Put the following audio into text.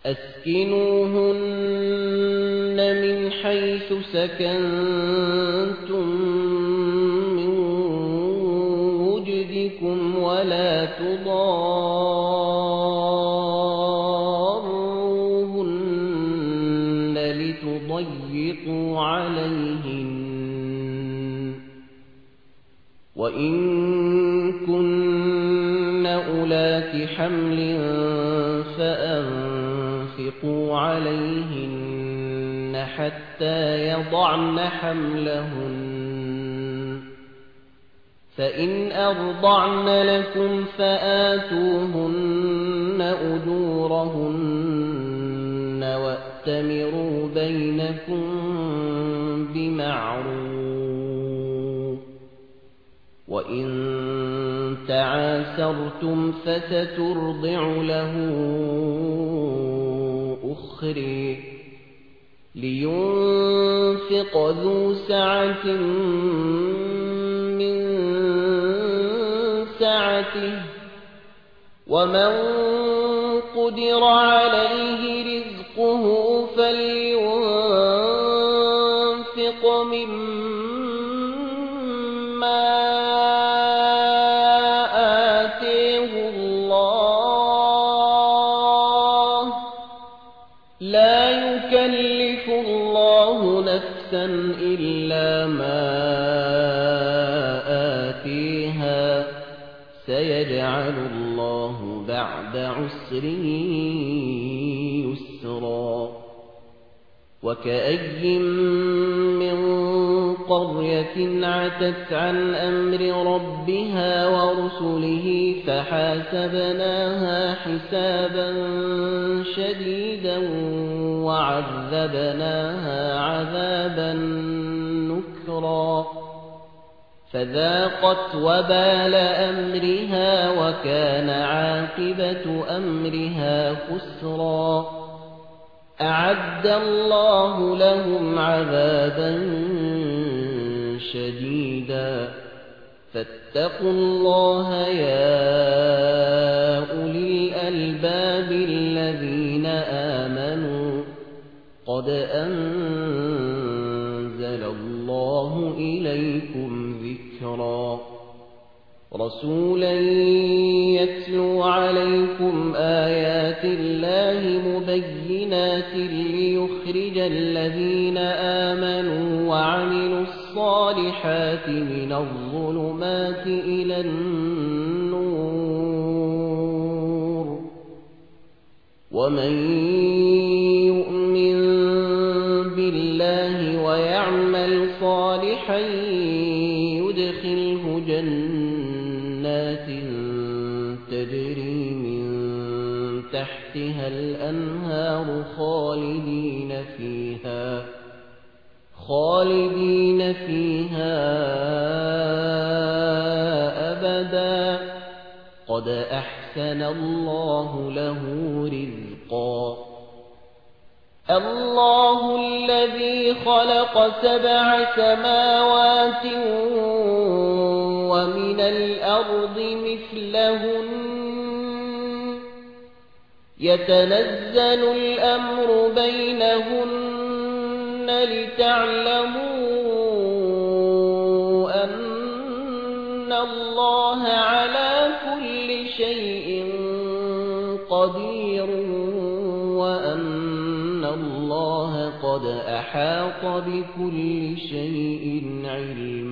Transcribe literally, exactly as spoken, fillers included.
أسكنوهن من حيث سكنتم من وجدكم ولا تضاروهن لتضيقوا عليهن وإن كن أولات حمل فأنفقوا عليهن حتى يضعن حملهن فإن أرضعن لكم فآتوهن أجورهن وأتمروا بينكم بمعروف وإن تعاسرتم فسترضع له أخرى لينفق ذو سعة من سعته ومن قدر عليه رزقه فلينفق مما آتيه الله لا يكلف الله نفسا إلا ما آتيها سيجعل الله بعد عسر يسرا وكأي من قرية عتت عن أمر ربها ورسله فحاسبناها حسابا شديدا وعذبناها عذابا نكرا فذاقت وبال أمرها وكان عاقبة أمرها خسرا أعد الله لهم عذابا شديدا فاتقوا الله يا أولي الألباب الذين آمنوا قد أنزل الله إليكم ذكرا رسولا يتلو عليكم آيات الله مبينات ليخرج الذين آمنوا وعملوا الصالحات من الظلمات إلى النور ومن يؤمن بالله ويعمل صالحا يدخله جنات تجري من تحتها الأنهار خالدين فيها خالدين فيها أبدا قد أحسن الله له رزقا الله الذي خلق سبع سماوات ومن الأرض مثلهن يتنزل الأمر بينهن لتعلموا أن الله على كل شيء قدير وأن الله قد أحاط بكل شيء علما